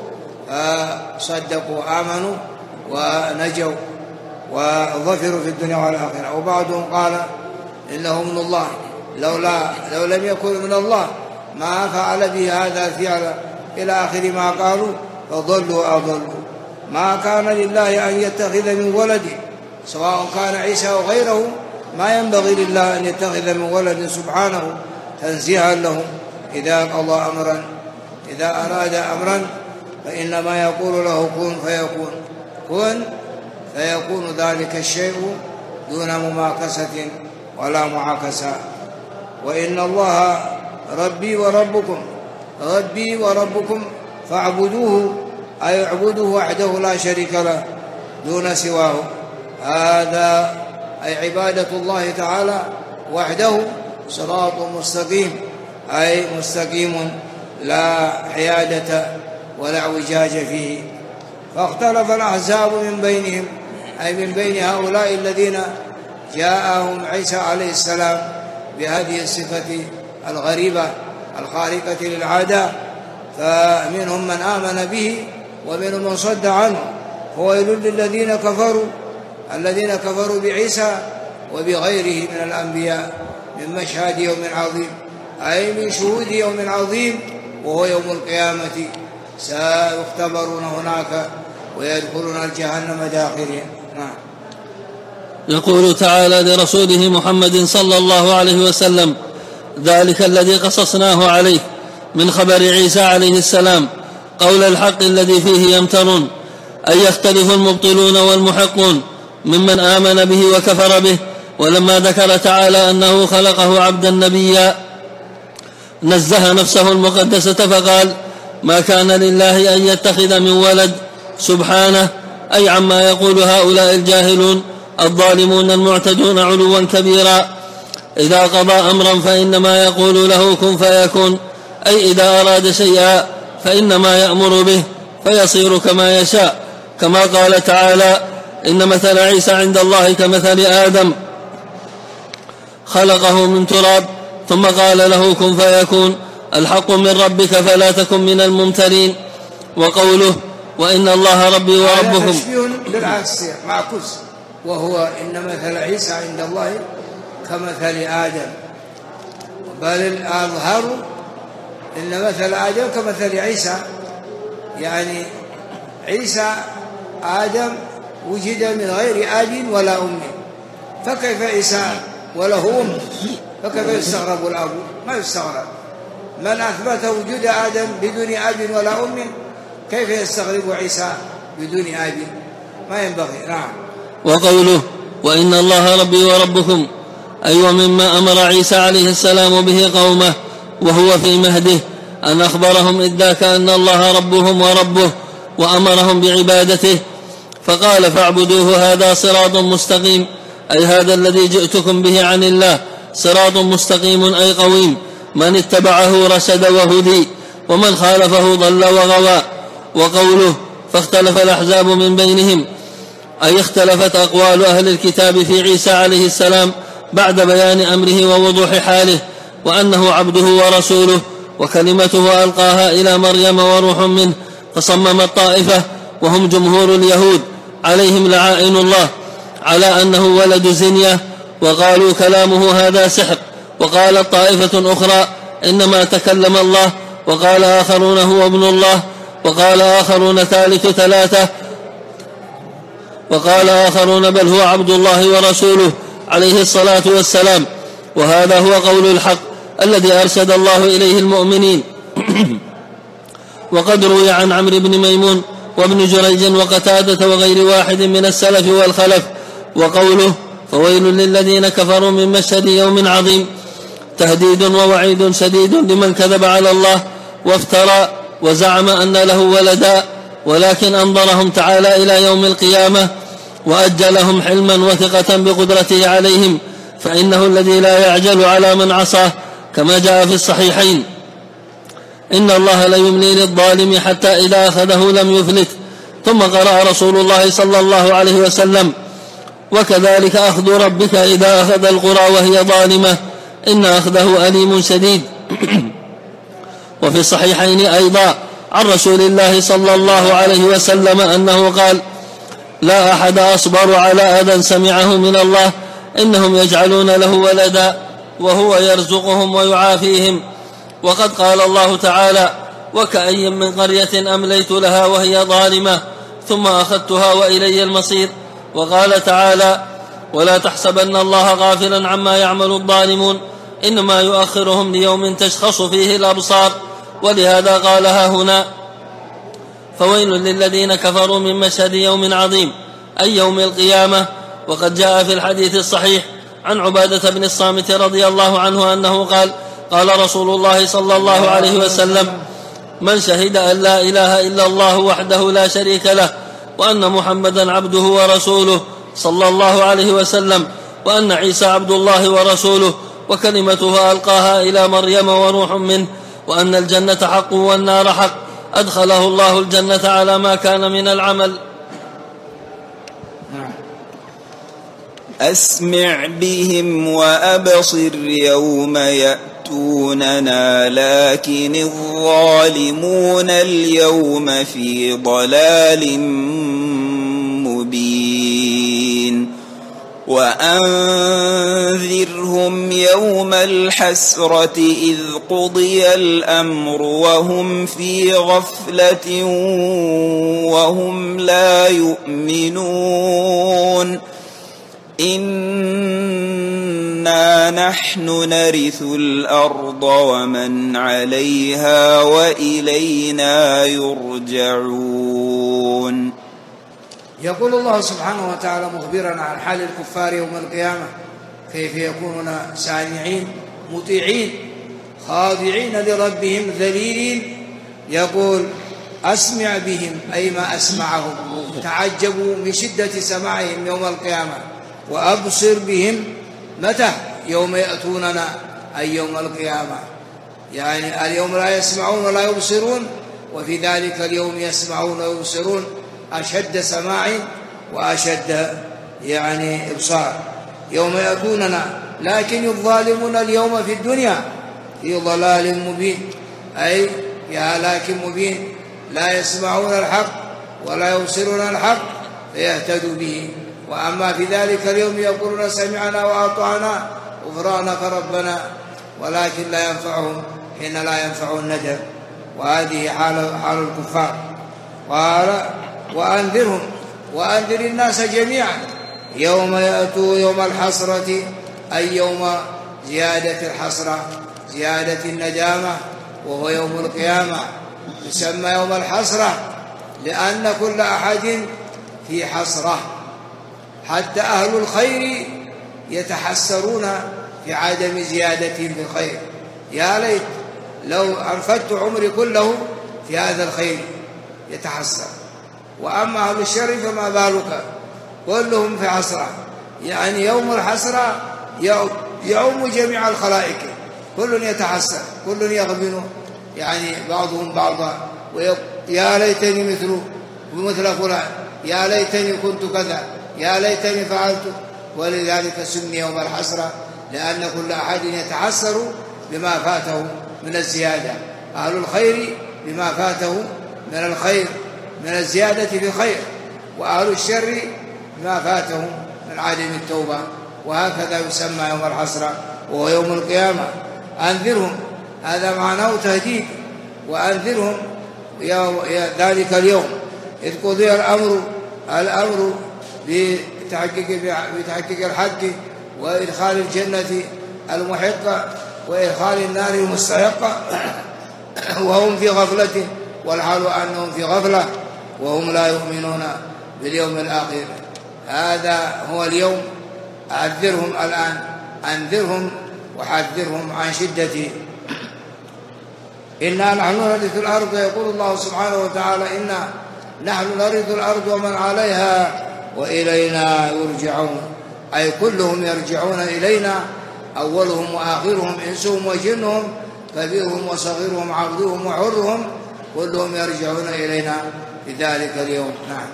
صدقوا آمنوا ونجوا وظفروا في الدنيا والآخرة. وبعضهم قال إنه من الله، لو لم يكن من الله ما فعل به هذا الفعل إلى آخر ما قالوا، فضلوا أضلوا. ما كان لله أن يتخذ من ولد، سواء كان عيسى أو غيره، ما ينبغي لله أن يتخذ من ولد سبحانه تنزيها له. إذا قضى أمرا، إذا أراد أمرا فإنما يقول له كن فيكون، كن فيكون ذلك الشيء دون مماكسة ولا معاكسة. وإن الله ربي وربكم، ربي وربكم فاعبدوه، أي اعبدوه وحده لا شريك له دون سواه. هذا أي عبادة الله تعالى وحده صراط مستقيم، أي مستقيم لا حيادة ولا اعوجاج فيه. فاختلف الأحزاب من بينهم، أي من بين هؤلاء الذين جاءهم عيسى عليه السلام بهذه الصفة الغريبة الخارقة للعادة، فمنهم من آمن به ومنهم من صد عنه. فويل للذين كفروا، الذين كفروا بعيسى وبغيره من الأنبياء من مشهد يوم عظيم، أي من شهود يوم عظيم وهو يوم القيامة. سيختبرون هناك ويدخلون الجهنم داخلين. نعم. يقول تعالى لرسوله محمد صلى الله عليه وسلم: ذلك الذي قصصناه عليك من خبر عيسى عليه السلام قول الحق الذي فيه يمترون، أي يختلف المبطلون والمحقون ممن آمن به وكفر به. ولما ذكر تعالى أنه خلقه عبدا نبيا نزه نفسه المقدسة فقال: ما كان لله أن يتخذ من ولد سبحانه، أي عما يقول هؤلاء الجاهلون الظالمون المعتدون علوا كبيرا. إذا قضى أمرا فإنما يقول له كن فيكون، أي إذا أراد شيئا فإنما يأمر به فيصير كما يشاء، كما قال تعالى: إن مثل عيسى عند الله كمثل آدم خلقه من تراب ثم قال له كن فيكون، الحق من ربك فلا تكن من الممترين. وقوله: وإن الله ربي وربكم، هذا تشبيه بالعكس معكوس، وهو إن مثل عيسى عند الله كمثل آدم، بل الأظهر إن مثل آدم كمثل عيسى، يعني عيسى آدم وجد من غير آب ولا أم، فكيف عيسى وله أم، فكيف يستغرب الأب؟ ما يستغرب. من أثبت وجود آدم بدون أب ولا أم كيف يستغرب عيسى بدون أب؟ ما ينبغي. نعم. وقوله وإن الله ربي وربكم أي ومما أمر عيسى عليه السلام به قومه وهو في مهده أن أخبرهم إذ ذاك أن الله ربهم وربه وأمرهم بعبادته، فقال فاعبدوه هذا صراط مستقيم، أي هذا الذي جئتكم به عن الله صراط مستقيم أي قويم، من اتبعه رشد وهدي ومن خالفه ضل وغوى. وقوله فاختلف الأحزاب من بينهم أي اختلفت أقوال أهل الكتاب في عيسى عليه السلام بعد بيان أمره ووضوح حاله وأنه عبده ورسوله وكلمته ألقاها إلى مريم وروح منه، فصممت طائفة وهم جمهور اليهود عليهم لعائن الله على أنه ولد زنية وقالوا كلامه هذا سحر، وقالت طائفة أخرى إنما تكلم الله، وقال آخرون هو ابن الله، وقال آخرون ثالث ثلاثة، وقال آخرون بل هو عبد الله ورسوله عليه الصلاة والسلام. وهذا هو قول الحق الذي أرشد الله إليه المؤمنين. وقد روي عن عمرو بن ميمون وابن جريج وقتادة وغير واحد من السلف والخلف. وقوله فويل للذين كفروا من مشهد يوم عظيم تهديد ووعيد شديد لمن كذب على الله وافترى وزعم أن له ولدا، ولكن أنظرهم تعالى إلى يوم القيامة وأجلهم حلما وثقة بقدرته عليهم، فإنه الذي لا يعجل على من عصاه، كما جاء في الصحيحين إن الله ليملي للظالم حتى إذا أخذه لم يفلت. ثم قرأ رسول الله صلى الله عليه وسلم وكذلك أخذ ربك إذا أخذ القرى وهي ظالمة إن أخذه أليم شديد. وفي الصحيحين أيضا عن رسول الله صلى الله عليه وسلم أنه قال لا أحد أصبر على أذى سمعه من الله إنهم يجعلون له ولدا وهو يرزقهم ويعافيهم. وقد قال الله تعالى وكأي من قرية أمليت لها وهي ظالمة ثم أخذتها وإلي المصير. وقال تعالى ولا تحسبن الله غافلا عما يعمل الظالمون إنما يؤخرهم ليوم تشخص فيه الأبصار. ولهذا قالها هنا فويل للذين كفروا من مشهد يوم عظيم أي يوم القيامة. وقد جاء في الحديث الصحيح عن عبادة بن الصامت رضي الله عنه أنه قال قال رسول الله صلى الله عليه وسلم من شهد أن لا إله إلا الله وحده لا شريك له وأن محمدا عبده ورسوله صلى الله عليه وسلم وأن عيسى عبد الله ورسوله وكلمته ألقاها إلى مريم وروح منه وأن الجنة حق والنار حق أدخله الله الجنة على ما كان من العمل. أسمع بهم وأبصر يوم يأتوننا لكن الظالمون اليوم في ضلال مبين. وأنذرهم يوم الحسرة إذ قضي الأمر وهم في غفلة وهم لا يؤمنون. إنا نحن نرث الأرض ومن عليها وإلينا يرجعون. يقول الله سبحانه وتعالى مخبرا عن حال الكفار يوم القيامة كيف يكونون سامعين مطيعين خاضعين لربهم ذليلين. يقول أسمع بهم أي ما أسمعهم تعجبوا من شدة سماعهم يوم القيامة. وأبصر بهم متى يوم يأتوننا أي يوم القيامة، يعني اليوم لا يسمعون ولا يبصرون وفي ذلك اليوم يسمعون ويبصرون أشد سماع وأشد يعني إبصار يوم يأتوننا. لكن الظالمون اليوم في الدنيا في ضلال مبين أي في هلاك مبين لا يسمعون الحق ولا يبصرون الحق فيهتدوا به. وأما في ذلك اليوم يقولون سمعنا وأطعنا غفرانك ربنا ولكن لا ينفعهم حين لا ينفع الندم. وهذه حال الكفار. قال وأنذر الناس جميعا يوم يأتوا يوم الحسرة أي يوم زيادة الحسرة، زيادة الندامة، وهو يوم القيامة. يسمى يوم الحسرة لأن كل أحد في حسرة، حتى أهل الخير يتحسرون في عدم زيادتهم في الخير. يا ليت لو أنفدت عمري كله في هذا الخير، يتحسر. وأما أهل الشر فما بالك، كلهم في حسرة. يعني يوم الحسرة يعم جميع الخلائق، كل يتحسر، كل يغبن يعني بعضهم بعضا، يا ليتني مثل فلان، يا ليتني كنت كذا، يا ليتني فعلت. ولذلك سمي يوم الحسرة، لأن كل أحد يتحسر بما فاته من الزيادة. أهل الخير بما فاته من الخير، من الزيادة في الخير، وأهل الشر بما فاتهم من عدم التوبة. وهكذا يسمى يوم الحسرة، وهو يوم القيامة. أنذرهم، هذا معناه تهديد، وأنذرهم ذلك اليوم إذ قضي الأمر بتحقيق الحق وإدخال الجنة المحقة وإدخال النار المستحقة، وهم في غفلة، والحال أنهم في غفلة وهم لا يؤمنون باليوم الآخر. هذا هو اليوم. أنذرهم الآن، أنذرهم وحذرهم عن شدته. إنا نحن نرث الأرض، يقول الله سبحانه وتعالى: إنا نحن نرث الأرض ومن عليها وإلينا يرجعون. أي كلهم يرجعون إلينا، أولهم وآخرهم، إنسهم وجنهم، كبيرهم وصغيرهم، عبدهم وحرهم، كلهم يرجعون إلينا في ذلك اليوم. نعم.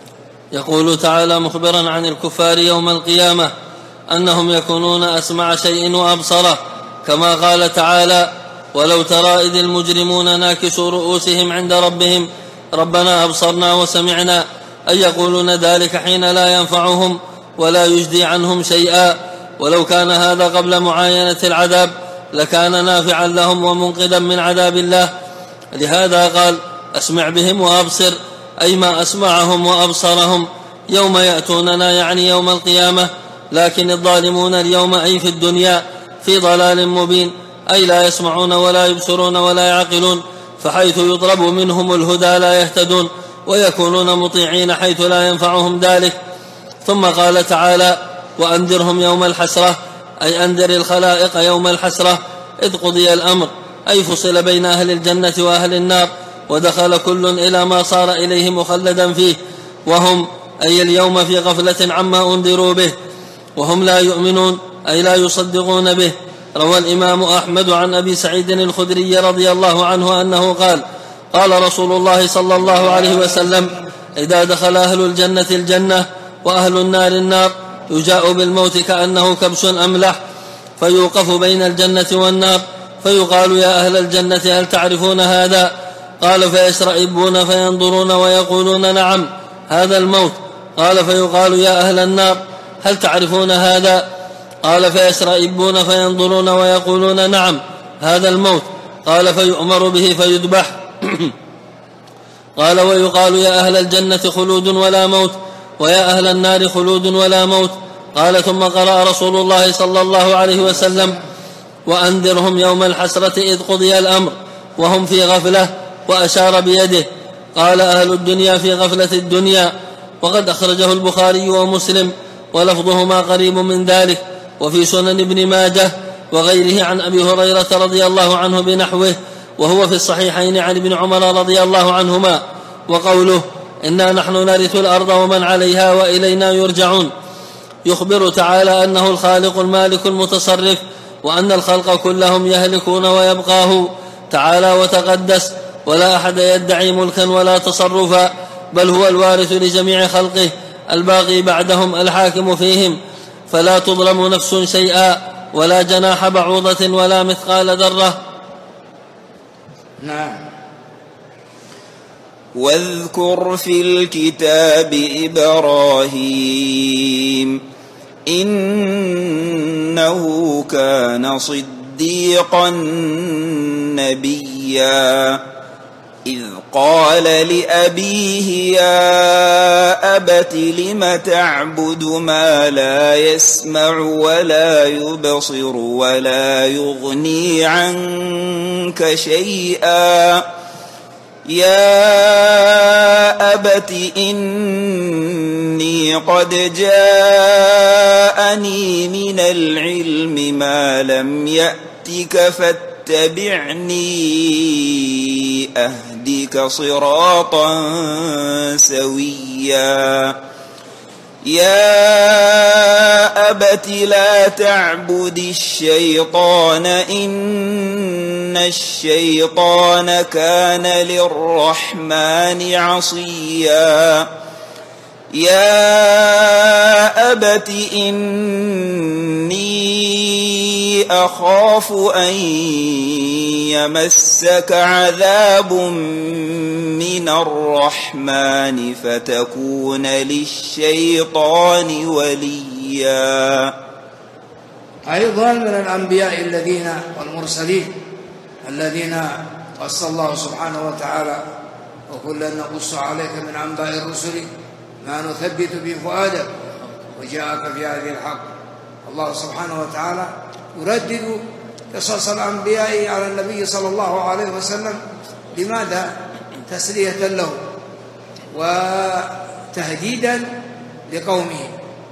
يقول تعالى مخبرا عن الكفار يوم القيامة أنهم يكونون أسمع شيء وأبصره، كما قال تعالى: ولو ترى إذ المجرمون ناكسوا رؤوسهم عند ربهم ربنا أبصرنا وسمعنا، أي يقولون ذلك حين لا ينفعهم ولا يجدي عنهم شيئا. ولو كان هذا قبل معاينة العذاب لكان نافعا لهم ومنقذا من عذاب الله. لهذا قال: أسمع بهم وأبصر، أي ما أسمعهم وأبصرهم يوم يأتوننا، يعني يوم القيامة. لكن الظالمون اليوم أي في الدنيا في ضلال مبين، أي لا يسمعون ولا يبصرون ولا يعقلون، فحيث يطلب منهم الهدى لا يهتدون، ويكونون مطيعين حيث لا ينفعهم ذلك. ثم قال تعالى: وأنذرهم يوم الحسرة، أي أنذر الخلائق يوم الحسرة، إذ قضي الأمر، أي فصل بين أهل الجنة وأهل النار، ودخل كل إلى ما صار إليه مخلدا فيه، وهم أي اليوم في غفلة عما أنذروا به، وهم لا يؤمنون أي لا يصدقون به. روى الإمام أحمد عن أبي سعيد الخدري رضي الله عنه أنه قال: قال رسول الله صلى الله عليه وسلم: إذا دخل أهل الجنة الجنة وأهل النار النار يجاء بالموت كأنه كبش أملح، فيوقف بين الجنة والنار، فيقال: يا أهل الجنة هل تعرفون هذا؟ قال: فيشرئبون فينظرون ويقولون: نعم، هذا الموت. قال: فيقال: يا أهل النار هل تعرفون هذا؟ قال: فيشرئبون فينظرون ويقولون: نعم، هذا الموت. قال: فيؤمر به فيذبح. قال: ويقال: يا أهل الجنة خلود ولا موت، ويا أهل النار خلود ولا موت. قال: ثم قرأ رسول الله صلى الله عليه وسلم: وأنذرهم يوم الحسرة إذ قضي الأمر وهم في غفلة، وأشار بيده. قال: أهل الدنيا في غفلة الدنيا. وقد أخرجه البخاري ومسلم، ولفظهما قريب من ذلك، وفي سنن ابن ماجه وغيره عن أبي هريرة رضي الله عنه بنحوه، وهو في الصحيحين عن ابن عمر رضي الله عنهما. وقوله: إنا نحن نرث الأرض ومن عليها وإلينا يرجعون، يخبر تعالى أنه الخالق المالك المتصرف، وأن الخلق كلهم يهلكون ويبقاه تعالى وتقدس، ولا أحد يدعي ملكا ولا تصرفا، بل هو الوارث لجميع خلقه، الباقي بعدهم، الحاكم فيهم، فلا تظلم نفس شيئا، ولا جناح بعوضة ولا مثقال ذرة. نعم. واذكر في الكتاب إبراهيم إنه كان صديقا نبيا. إذ قال لأبيه يا أبت لم تعبد ما لا يسمع ولا يبصر ولا يغني عنك شيئا يا أبت إني قد جاءني من العلم ما لم يأتك فاتبعني أهدك صراطا سويا يا أبت لا تعبد الشيطان إن الشيطان كان للرحمن عصيا يا أبت إني أخاف أن يمسك عذاب من الرحمن فتكون للشيطان وليا. أيضا من الأنبياء الذين والمرسلين الذين قص الله سبحانه وتعالى وكلا نقص عليك من أنباء الرسل ما نثبت به فؤادك وجاءك في هذه الحق. الله سبحانه وتعالى يردد قصص الأنبياء على النبي صلى الله عليه وسلم. لماذا؟ تسلية له وتهديدا لقومه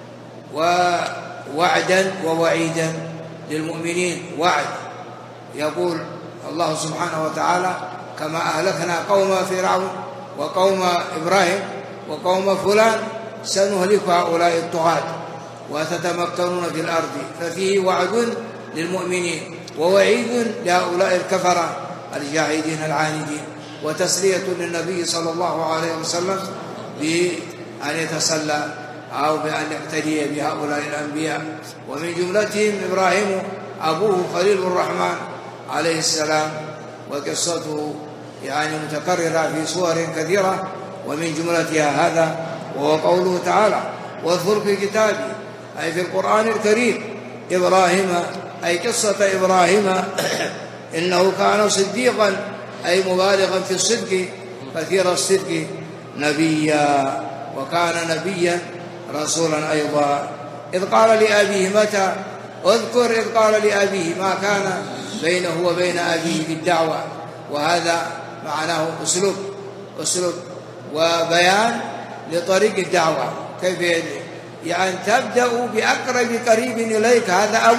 ووعدا ووعيدا للمؤمنين. وعد يقول الله سبحانه وتعالى كما أهلكنا قوم فرعون وقوم إبراهيم وقوم فلان سنهلك هؤلاء الطغاة وتتمكنون في الأرض. ففيه وعد للمؤمنين ووعيد لهؤلاء الكفرة الجاحدين العاندين، وتسلية للنبي صلى الله عليه وسلم بأن يتسلى أو بأن يقتدي بهؤلاء الأنبياء. ومن جملتهم إبراهيم أبوه خليل الرحمن عليه السلام، وقصته يعني متكررة في صور كثيرة، ومن جملتها هذا وهو قوله تعالى واذكر في كتابي أي في القرآن الكريم إبراهيم أي قصة إبراهيم إنه كان صديقا أي مبالغا في الصدق كثير الصدق نبيا وكان نبيا رسولا أيضا. إذ قال لأبيه متى اذكر إذ قال لأبيه ما كان بينه وبين أبيه بالدعوة، وهذا معناه أسلوب وبيان لطريق الدعوة. كيف يعني تبدأ بأقرب قريب إليك، هذا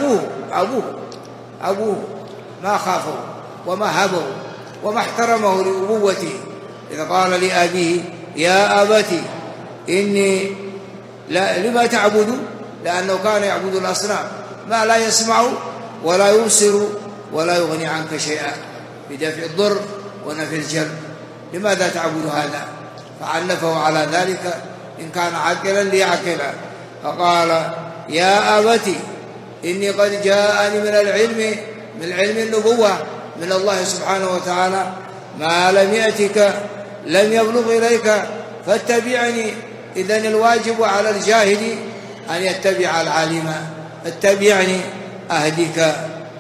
أبوه ما خافه وما هبه وما احترمه لأبوته. إذا قال لأبيه يا أبتي إني لما تعبد، لأنه كان يعبد الأصنام ما لا يسمع ولا يبصر ولا يغني عنك شيئا بدفع الضر ونفي الجلب. لماذا تعبد هذا؟ فعنفه على ذلك إن كان عاقلا ليعقلا. فقال يا أبتي إني قد جاءني من علم النبوة من الله سبحانه وتعالى ما لم يأتك لم يبلغ إليك فاتبعني. إذن الواجب على الجاهل أن يتبع العالم. اتبعني أهدك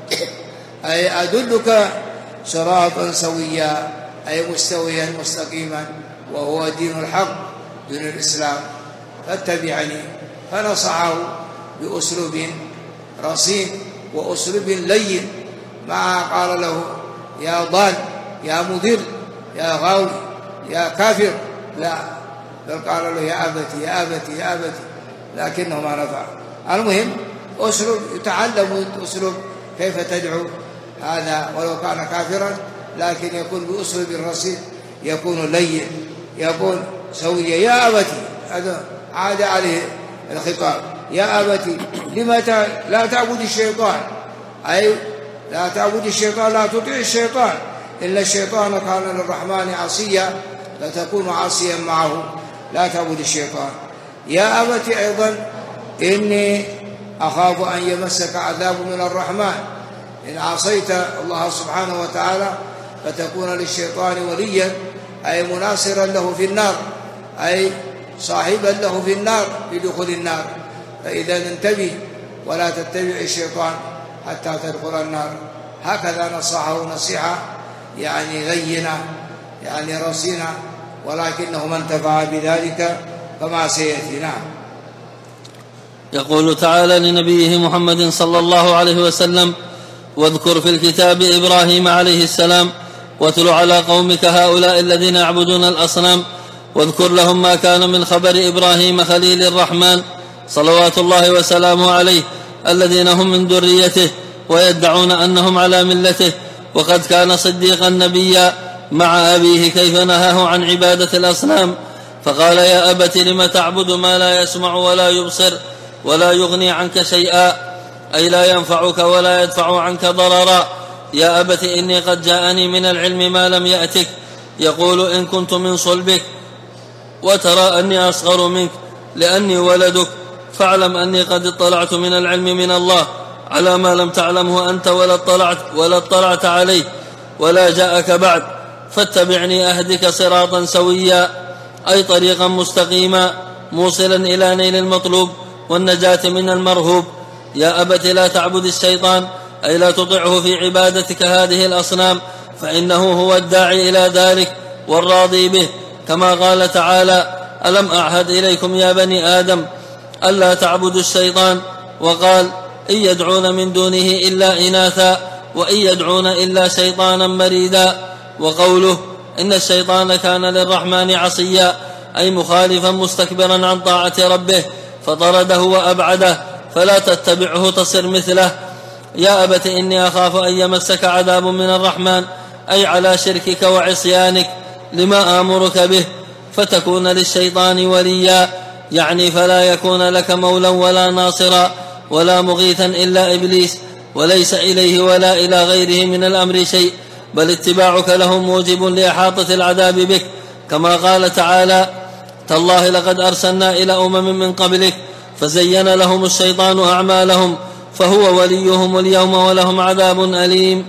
أي أدلك صراطا سويا أي مستويا مستقيما، وهو دين الحق دين الإسلام. فاتبعني. فنصحه بأسلوب رصين وأسلوب لين، ما قال له يا ضال يا مضل يا غاوي يا كافر، لا، بل قال له يا أبتي يا أبتي يا أبتي، لكنه ما نفع. المهم أسلوب يتعلم أسلوب كيف تدعو هذا ولو كان كافرا، لكن يكون بأسلوب رصين، يكون لين، يكون سويا. يا أبتي، هذا عاد عليه الخطاب. يا أبتي لما لا تعبد الشيطان، أي لا تعبد الشيطان، لا تطيع الشيطان، إن الشيطان كان للرحمن عصيا، فتكون عاصيا معه، لا تعبد الشيطان. يا أبتي أيضا إني أخاف أن يمسك عذاب من الرحمن، إن عصيت الله سبحانه وتعالى فتكون للشيطان وليا، أي مناصرا له في النار، أي صاحبا له في النار بدخول النار. فإذا انتبه ولا تتبع الشيطان حتى تدخل النار. هكذا نصحه نصيحة يعني لينة يعني رصين، ولكنه ما انتفع بذلك كما سيأتي. نعم. يقول تعالى لنبيه محمد صلى الله عليه وسلم: واذكر في الكتاب إبراهيم عليه السلام واتل على قومك هؤلاء الذين يعبدون الأصنام واذكر لهم ما كان من خبر إبراهيم خليل الرحمن صلوات الله وسلامه عليه الذين هم من ذريته ويدعون أنهم على ملته، وقد كان صديقا نبيا مع أبيه كيف نهاه عن عبادة الأصنام فقال: يا أبت لم تعبد ما لا يسمع ولا يبصر ولا يغني عنك شيئا، أي لا ينفعك ولا يدفع عنك ضررا. يا أبت إني قد جاءني من العلم ما لم يأتك، يقول: إن كنت من صلبك وترى أني أصغر منك لأني ولدك، فاعلم أني قد اطلعت من العلم من الله على ما لم تعلمه أنت ولا اطلعت عليه ولا جاءك بعد، فاتبعني أهدك صراطا سويا، أي طريقا مستقيما موصلا إلى نيل المطلوب والنجاة من المرهوب. يا أبت لا تعبد الشيطان، أي لا تطعه في عبادتك هذه الأصنام، فإنه هو الداعي إلى ذلك والراضي به، كما قال تعالى: ألم أعهد إليكم يا بني آدم ألا تعبدوا الشيطان، وقال: إن يدعون من دونه إلا إناثا وإن يدعون إلا شيطانا مريدا. وقوله: إن الشيطان كان للرحمن عصيا، أي مخالفا مستكبرا عن طاعة ربه فطرده وأبعده، فلا تتبعه تصر مثله. يا أبت إني أخاف أن يمسك عذاب من الرحمن، أي على شركك وعصيانك لما آمرك به فتكون للشيطان وليا، يعني فلا يكون لك مولا ولا ناصرا ولا مغيثا إلا إبليس، وليس إليه ولا إلى غيره من الأمر شيء، بل اتباعك له موجب لإحاطة العذاب بك، كما قال تعالى: تالله لقد أرسلنا إلى أمم من قبلك فزين لهم الشيطان أعمالهم فهو وليهم اليوم ولهم عذاب أليم.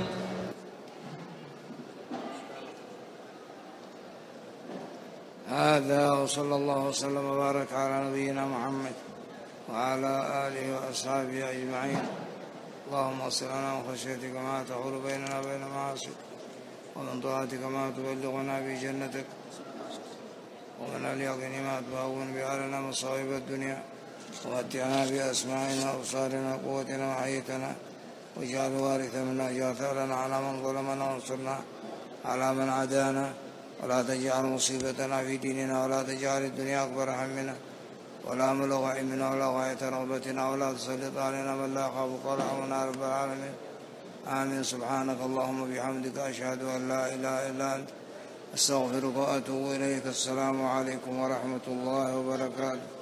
هذا وصلى الله وسلم وبارك على نبينا محمد وعلى آله وأصحابه أجمعين. اللهم اغفر لنا من خشيتك ما تحول بيننا وبين معاصيك، ومن طاعتك ما تبلغنا به جنتك، ومن اليقين ما تهون به علينا مصائب الدنيا، ومتعنا بأسماعنا وأبصارنا وقوتنا وحياتنا، واجعل الوارث منا، واجعل ثأرنا على من ظلمنا وانصرنا على من عادانا، ولا تجعل مصيبتنا في ديننا، ولا تجعل الدنيا أكبر همنا ولا مبلغ علمنا ولا غاية رغبتنا، ولا تسلط علينا من لا يخافك ولا يرحمنا رب العالمين. آمين. سبحانك اللهم وبحمدك، أشهد أن لا إله إلا أنت، أستغفرك وأتوب إليك. السلام عليكم ورحمة الله وبركاته.